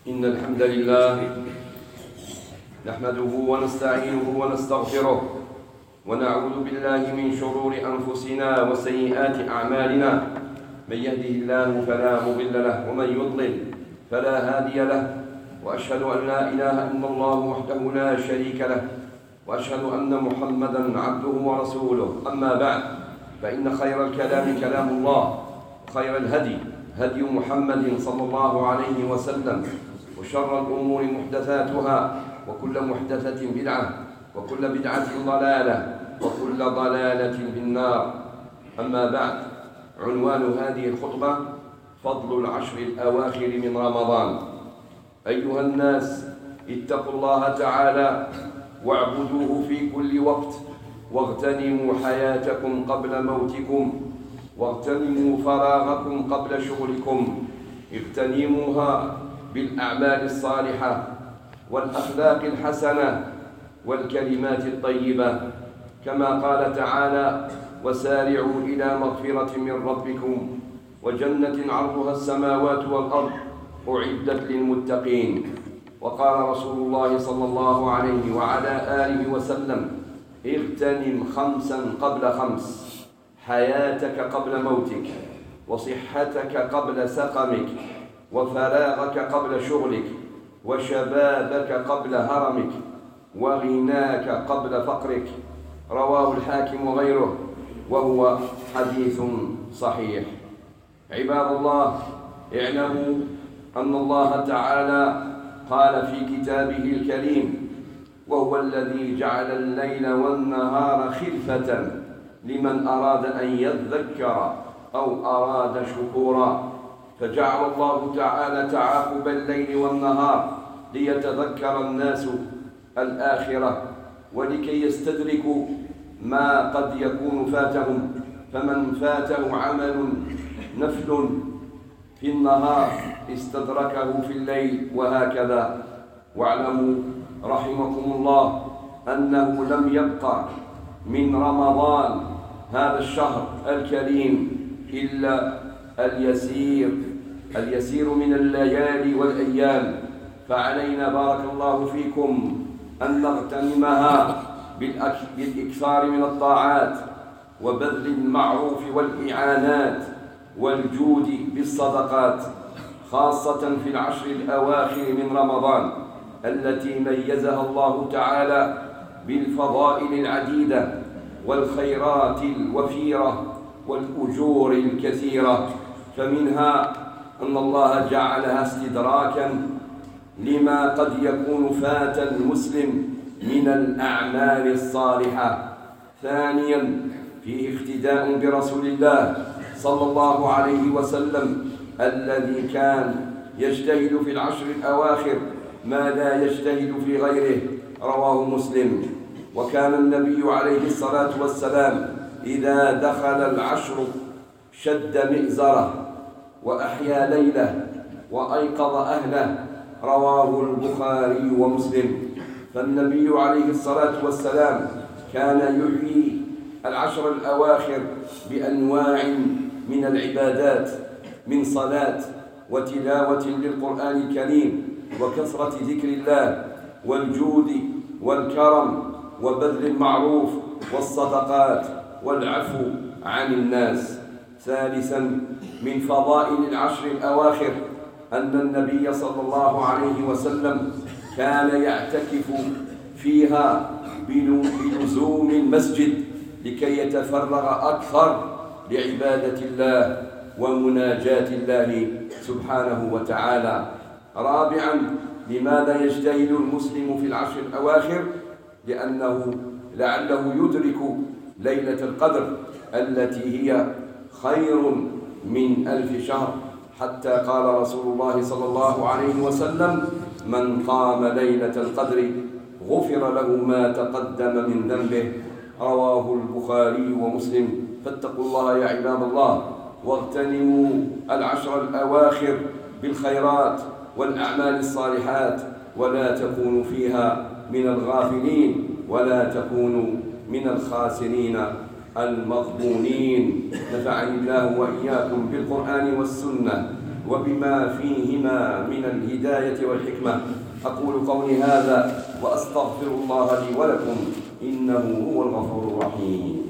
إن الحمد لله نحمده ونستعينه ونستغفره ونعوذ بالله من شرور أنفسنا وسيئات أعمالنا. من يهده الله فلا مضل له ومن يضلل فلا هادي له، وأشهد أن لا إله إلا الله وحده لا شريك له، وأشهد أن محمدا عبده ورسوله. أما بعد، فإن خير الكلام كلام الله، وخير الهدي هدي محمد صلى الله عليه وسلم، وشر الأمور محدثاتها، وكل محدثة بدعة، وكل بدعة ضلالة، وكل ضلالة في النار. أما بعد، عنوان هذه الخطبة فضل العشر الأواخر من رمضان. أيها الناس، اتقوا الله تعالى واعبدوه في كل وقت، واغتنموا حياتكم قبل موتكم، واغتنموا فراغكم قبل شغلكم. اغتنموها بالأعمال الصالحة والأخلاق الحسنة والكلمات الطيبة، كما قال تعالى: وسارعوا إلى مغفرة من ربكم وجنة عرضها السماوات والأرض أعدت للمتقين. وقال رسول الله صلى الله عليه وعلى آله وسلم: اغتنم خمسا قبل خمس، حياتك قبل موتك، وصحتك قبل سقمك، وفراغك قبل شغلك، وشبابك قبل هرمك، وغناك قبل فقرك. رواه الحاكم وغيره، وهو حديث صحيح. عباد الله، اعلموا أن الله تعالى قال في كتابه الكريم: وهو الذي جعل الليل والنهار خلفة لمن أراد أن يذكر أو أراد شكورا. فجعل الله تعالى تعاقب الليل والنهار ليتذكر الناس الآخرة، ولكي يستدركوا ما قد يكون فاتهم. فمن فاته عمل نفل في النهار استدركه في الليل، وهكذا. واعلموا رحمكم الله أنه لم يبقى من رمضان هذا الشهر الكريم إلا اليسير من الليالي والأيام، فعلينا بارك الله فيكم أن نغتنمها بالإكثار من الطاعات، وبذل المعروف والإعانات، والجود بالصدقات، خاصة في العشر الأواخر من رمضان التي ميزها الله تعالى بالفضائل العديدة والخيرات الوفيرة والأجور الكثيرة. فمنها أن الله جعلها استدراكا لما قد يكون فات المسلم من الأعمال الصالحة. ثانيا، فيه اقتداء برسول الله صلى الله عليه وسلم الذي كان يجتهد في العشر الأواخر ما لا يجتهد في غيره. رواه مسلم. وكان النبي عليه الصلاة والسلام إذا دخل العشر شد مئزره وأحيا ليله وأيقظ أهله. رواه البخاري ومسلم. فالنبي عليه الصلاة والسلام كان يحيي العشر الأواخر بأنواع من العبادات، من صلاة وتلاوة للقرآن الكريم، وكثرة ذكر الله، والجود والكرم، وبذل المعروف، والصدقات، والعفو عن الناس. ثالثا، من فضائل العشر الأواخر أن النبي صلى الله عليه وسلم كان يعتكف فيها بلزوم المسجد لكي يتفرغ أكثر لعبادة الله ومناجاة الله سبحانه وتعالى. رابعا، لماذا يجتهد المسلم في العشر الأواخر؟ لأنه لعله يدرك ليلة القدر التي هي خير من 1000 شهر، حتى قال رسول الله صلى الله عليه وسلم: من قام ليلة القدر غفر له ما تقدم من ذنبه. رواه البخاري ومسلم. فاتقوا الله يا عباد الله، واغتنموا العشر الأواخر بالخيرات والأعمال الصالحات، ولا تكونوا فيها من الغافلين، ولا تكونوا من الخاسرين المغبونين. نفعني الله وإياكم بالقرآن والسنة وبما فيهما من الهداية والحكمة. أقول قولي هذا وأستغفر الله لي ولكم إنه هو الغفور الرحيم.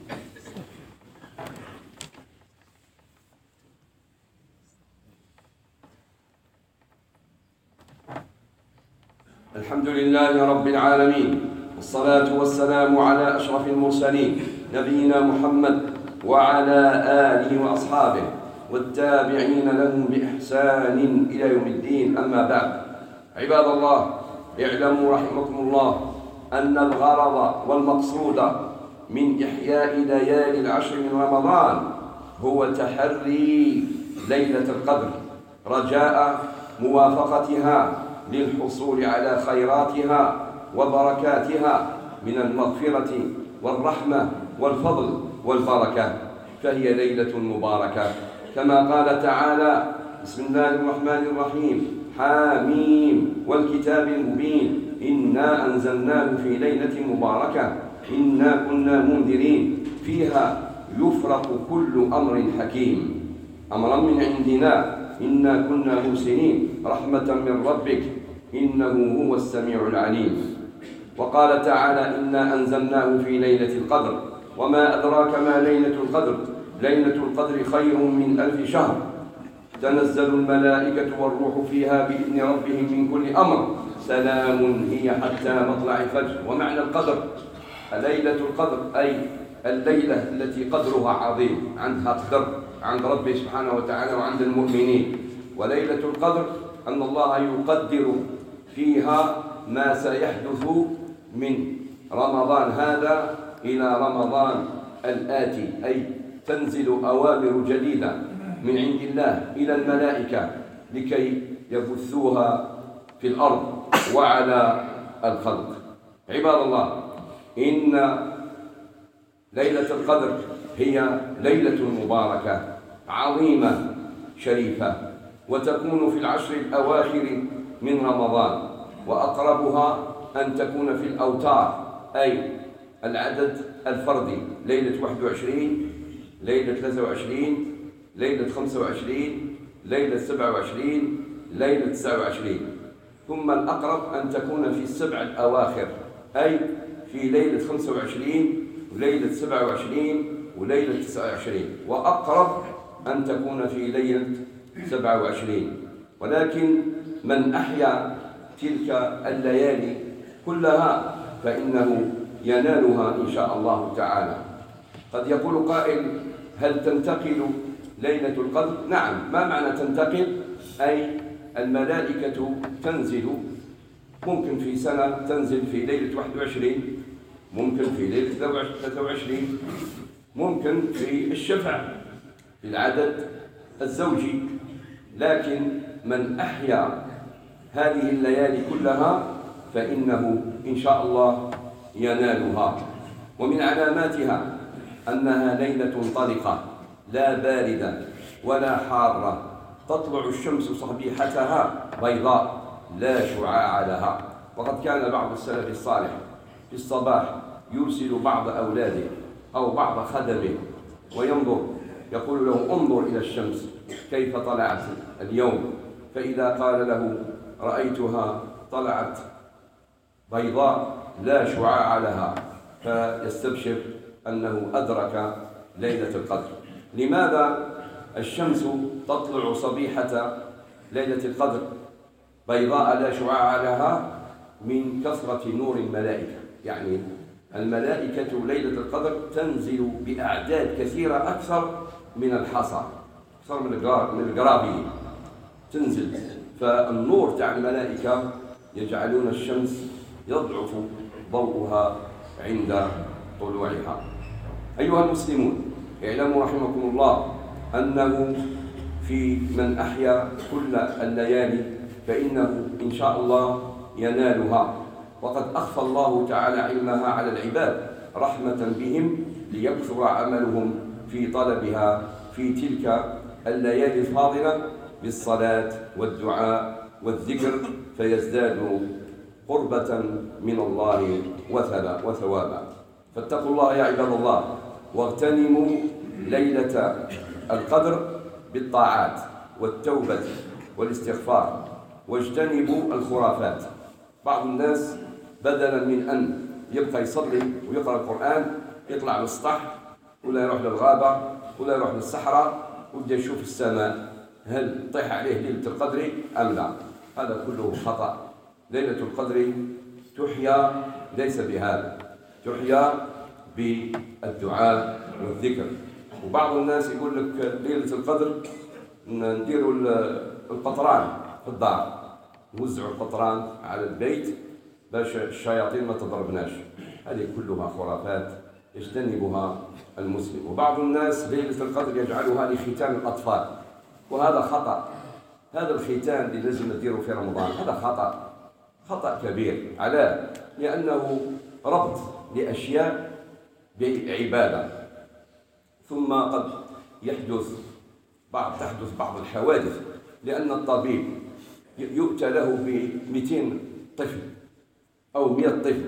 الحمد لله رب العالمين، والصلاة والسلام على أشرف المرسلين نبينا محمد وعلى آله وأصحابه والتابعين لهم بإحسان إلى يوم الدين. أما بعد، عباد الله، اعلموا رحمكم الله أن الغرض والمقصود من إحياء ليالي العشر من رمضان هو تحري ليلة القدر رجاء موافقتها للحصول على خيراتها وبركاتها من المغفرة والرحمة والفضل والبركة، فهي ليلة مباركة كما قال تعالى: بسم الله الرحمن الرحيم، حاميم والكتاب المبين إنا أنزلناه في ليلة مباركة إنا كنا منذرين فيها يفرق كل أمر حكيم أمرا من عندنا إنا كنا مرسلين رحمة من ربك إنه هو السميع العليم. وقال تعالى: إنا أنزلناه في ليلة القدر وما أدراك ما ليلة القدر ليلة القدر خير من 1000 شهر تنزل الملائكة والروح فيها بإذن ربهم من كل أمر سلام هي حتى مطلع الفجر. ومعنى القدر ليلة القدر أي الليلة التي قدرها عظيم، عندها قدر عند ربه سبحانه وتعالى وعند المؤمنين. وليلة القدر أن الله يقدر فيها ما سيحدث من رمضان هذا إلى رمضان الآتي، أي تنزل أوامر جديدة من عند الله إلى الملائكة لكي يبثوها في الأرض وعلى الخلق. عباد الله، إن ليلة القدر هي ليلة مباركة عظيمة شريفة، وتكون في العشر الأواخر من رمضان، وأقربها أن تكون في الأوتار أي العدد الفردي، ليلة 21 ليلة 23 ليلة 25 ليلة 27 ليلة 29. ثم الأقرب أن تكون في السبع الأواخر أي في ليلة 25 وليلة 27 وليلة 29، وأقرب أن تكون في ليلة 27. ولكن من أحيا تلك الليالي كلها فإنه ينالها إن شاء الله تعالى. قد يقول قائل: هل تنتقل ليلة القدر؟ نعم. ما معنى تنتقل؟ أي الملائكة تنزل، ممكن في سنة تنزل في ليلة 21، ممكن في ليلة 23، ممكن في الشفع في العدد الزوجي. لكن من أحيا هذه الليالي كلها فإنه إن شاء الله ينالها. ومن علاماتها أنها ليلة طلقة لا باردة ولا حارة، تطلع الشمس صبيحتها بيضاء لا شعاع لها. وقد كان بعض السلف الصالح في الصباح يرسل بعض أولاده أو بعض خدمه وينظر، يقول له: انظر إلى الشمس كيف طلعت اليوم، فإذا قال له: رأيتها طلعت بيضاء لا شعاع لها، فيستبشر أنه أدرك ليلة القدر. لماذا الشمس تطلع صبيحة ليلة القدر بيضاء لا شعاع لها؟ من كثرة نور الملائكة. يعني الملائكة ليلة القدر تنزل بأعداد كثيرة أكثر من الحصى، أكثر من الجرابين تنزل، فالنور تاع الملائكة يجعلون الشمس يضعف ضوءها عند طلوعها. أيها المسلمون، اعلموا رحمكم الله أنه في من أحيا كل الليالي فإنه إن شاء الله ينالها، وقد أخفى الله تعالى علمها على العباد رحمة بهم ليكثر عملهم في طلبها في تلك الليالي الفاضلة بالصلاة والدعاء والذكر، فيزدادوا قربة من الله وثوابا. فاتقوا الله يا عباد الله، واغتنموا ليلة القدر بالطاعات، والتوبة والاستغفار، واجتنبوا الخرافات. بعض الناس بدلا من أن يبقى يصلي ويقرأ القرآن يطلع للسطح ولا يروح للغابة ولا يروح للصحراء ويبدا يشوف السماء هل طيح عليه ليلة القدر أم لا. هذا كله خطأ. ليلة القدر تحيا ليس بهذا، تحيا بالدعاء والذكر. وبعض الناس يقول لك ليلة القدر نديروا القطران في الدار، نوزعوا القطران على البيت باش الشياطين ما تضربناش. هذه كلها خرافات يجتنبها المسلم. وبعض الناس ليلة القدر يجعلها لختان الأطفال، وهذا خطأ. هذا الختان اللي لازم نديره في رمضان هذا خطأ كبير. علاه؟ لأنه ربط لأشياء بعبادة، ثم قد تحدث بعض الحوادث، لأن الطبيب يؤتى له ب200 طفل أو 100 طفل،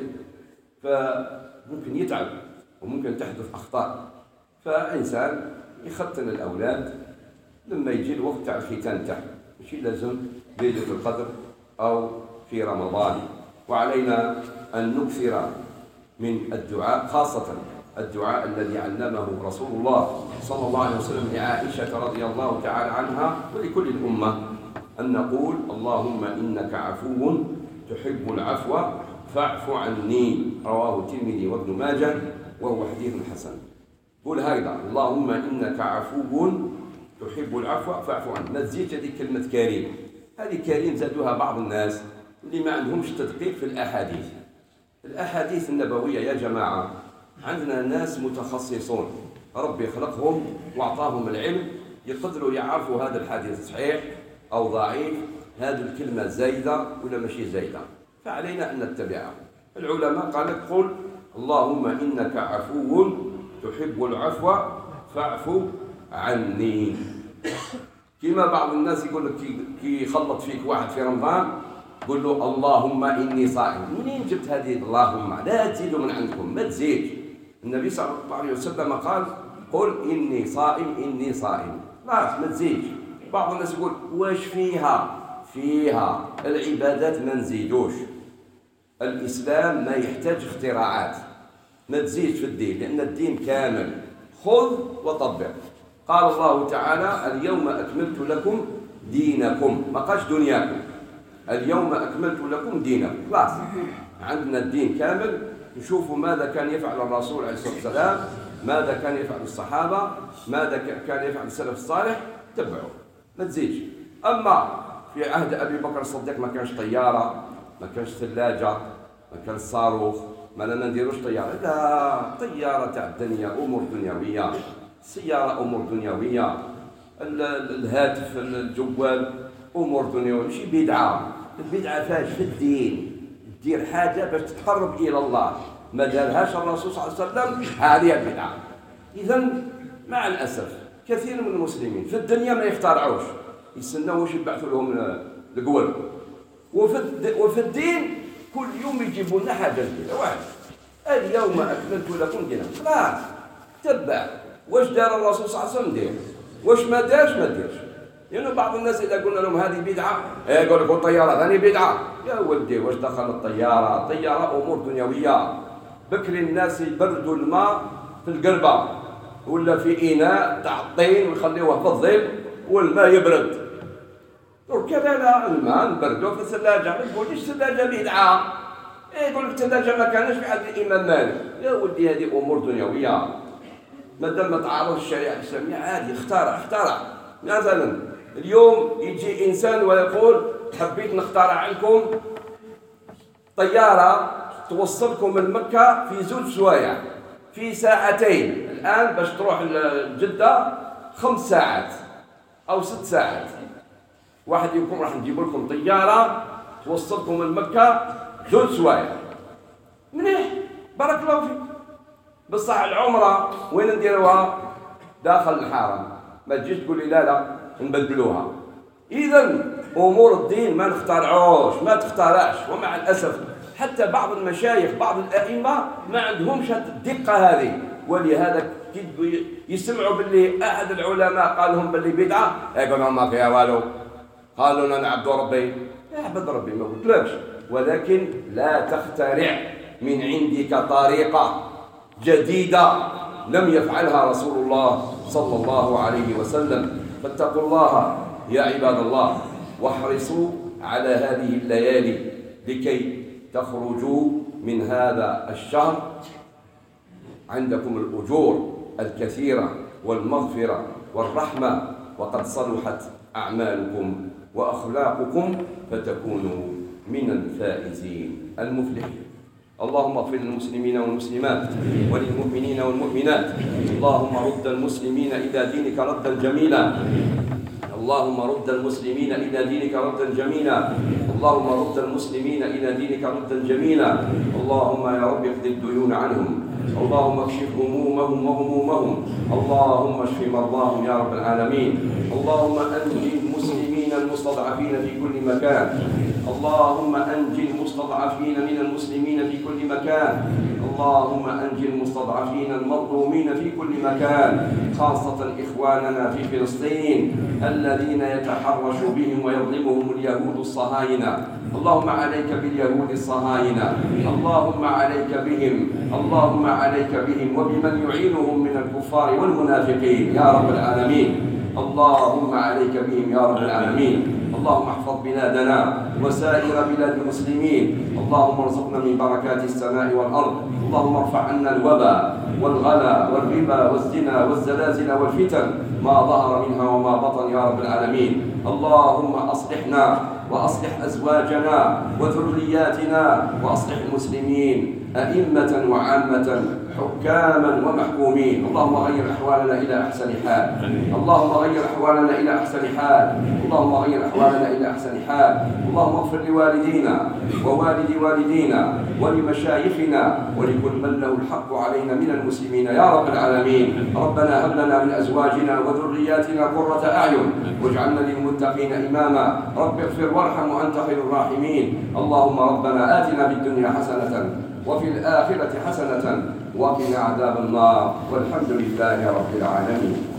فممكن يتعب وممكن تحدث أخطاء. فإنسان يختن الأولاد لما يجي الوقت تاع الختان تاعه، ماشي لازم ليلة القدر أو في رمضان. وعلينا أن نكثر من الدعاء، خاصة الدعاء الذي علمه رسول الله صلى الله عليه وسلم لعائشة رضي الله تعالى عنها ولكل الأمة، أن نقول اللهم إنك عفو تحب العفو فاعف عني، رواه الترمذي وابن ماجه وهو حديث حسن. قول هكذا اللهم إنك عفو تحب العفو فاعف عني. ما تزيدش هذه كلمة كريم، هذه كريم زادوها بعض الناس اللي ما عندهمش تدقيق في الأحاديث النبوية. يا جماعة عندنا ناس متخصصون ربي خلقهم وأعطاهم العلم يقدروا يعرفوا هذا الحديث صحيح أو ضعيف، هذه الكلمة زايدة ولا ماشي زايدة، فعلينا أن نتبعها. العلماء قال لك قل اللهم إنك عفو تحب العفو فاعف عني. كما بعض الناس يقول لك كي يخلط فيك واحد في رمضان قل له اللهم إني صائم. منين جبت هذه اللهم؟ لا تزيدوا من عندكم، ما تزيدش. النبي صلى الله عليه وسلم قال قل إني صائم إني صائم، لا ما تزيدش. بعض الناس يقول واش فيها العبادات ما نزيدوش. الإسلام ما يحتاج اختراعات، ما تزيدش في الدين لأن الدين كامل، خذ وطبق. قال الله تعالى اليوم أكملت لكم دينكم، ما قالش دنياكم، اليوم أكملت لكم دينكم، خلاص عندنا الدين كامل. نشوفوا ماذا كان يفعل الرسول عليه الصلاة والسلام، ماذا كان يفعل الصحابة، ماذا كان يفعل السلف الصالح، تبعوا ما تزيدش. أما في عهد أبي بكر الصديق ما كانش طيارة، ما كانش ثلاجة، ما كان صاروخ، ما لنا نديروش طيارة، لا طيارة تاع الدنيا أمور دنيوية، السيارة أمور دنيوية، الهاتف الجوال أمور دنيوية، ماشي بدعة. البدعة فاش في الدين دير حاجة باش تقرب إلى الله ما دارهاش الرسول صلى الله عليه وسلم، هذه البدعة. إذن مع الأسف كثير من المسلمين في الدنيا ما يخترعوش، يستناو واش يبعثوا لهم القول، وفي الدين كل يوم يجيبوا لنا حاجة جديدة. واحد اليوم أكملت لكم دينكم، خلاص تبع واش دار الرسول صلى الله عليه وسلم دير، واش ما دارش ما ديرش. لأنه يعني بعض الناس إذا قلنا لهم هذه بدعة يقول لك الطيارة هذه بدعة. يا ولدي واش دخل الطيارة؟ الطيارة أمور دنيوية. بكري الناس يبردوا الماء في القربة ولا في إناء تاع الطين ويخليوه في الظل والماء يبرد. وكذا لا، الماء نبردوه في الثلاجة. ما تقوليش الثلاجة بدعة، يقول لك الثلاجة ما كانش في عهد الإمام مالك. يا ولدي هذه أمور دنيوية، ما دام ما تعارضش الشريعة الإسلامية عادي اخترع. مثلا اليوم يجي إنسان ويقول حبيت نخترع لكم طيارة توصلكم من مكة في 2 سوايع في ساعتين. الآن باش تروح لجدة 5 ساعات أو 6 ساعات. واحد يقول راح نجيب لكم طيارة توصلكم من مكة 2 سوايع. منيح بارك الله فيك، بصح العمرة وين نديروها؟ داخل الحرم. ما تجيش تقول لي لا نبدلوها. إذن أمور الدين ما نخترعوش، ما تخترعش. ومع الأسف حتى بعض المشايخ بعض الأئمة ما عندهمش الدقة هذه، ولهذا كيبدوا يسمعوا باللي أحد العلماء قال لهم باللي بدعة، يقولوا ما فيها والو، قالوا لنا نعبد ربي، اعبد ربي ما قلتلكش، ولكن لا تخترع من عندك طريقة جديدة لم يفعلها رسول الله صلى الله عليه وسلم. فاتقوا الله يا عباد الله، واحرصوا على هذه الليالي لكي تخرجوا من هذا الشهر عندكم الأجور الكثيرة والمغفرة والرحمة، وقد صلحت أعمالكم وأخلاقكم فتكونوا من الفائزين المفلحين. اللهم اغفر للمسلمين والمسلمات وللمؤمنين والمؤمنات. اللهم رد المسلمين إلى دينك ردا جميلا. اللهم رد المسلمين إلى دينك ردا جميلا. اللهم رد المسلمين إلى دينك ردا جميلا. اللهم يا رب اقض الديون عنهم. اللهم اكشف همومهم وغمومهم. اللهم اشف مرضاهم يا رب العالمين. اللهم أنجِ المسلمين المستضعفين في كل مكان. اللهم أنجِ المستضعفين من المسلمين في كل مكان. اللهم أنجِ المستضعفين المظلومين في كل مكان، خاصة إخواننا في فلسطين الذين يتحرش بهم ويظلمهم اليهود الصهاينة. اللهم عليك باليهود الصهاينة، اللهم عليك بهم، اللهم عليك بهم وبمن يعينهم من الكفار والمنافقين يا رب العالمين. اللهم عليك بهم يا رب العالمين. اللهم احفظ بلادنا وسائر بلاد المسلمين. اللهم ارزقنا من بركات السماء والأرض. اللهم ارفع عنا الوباء والغلا والربا والزنا والزلازل والفتن ما ظهر منها وما بطن يا رب العالمين. اللهم أصلحنا وأصلح أزواجنا وذرياتنا وأصلح المسلمين أئمة وعامة، حكاما ومحكومين. اللهم غير أحوالنا إلى أحسن حال. اللهم غير أحوالنا إلى أحسن حال. اللهم غير أحوالنا إلى أحسن حال. اللهم اغفر لوالدينا ووالد والدينا ولمشايخنا ولكل من له الحق علينا من المسلمين يا رب العالمين. ربنا هب لنا من أزواجنا وذرياتنا قرة أعين واجعلنا للمتقين إماما. رب اغفر وارحم وأنت خير الراحمين. اللهم ربنا آتنا في الدنيا حسنة وفي الآخرة حسنة وقنا عذاب النار، والحمد لله رب العالمين.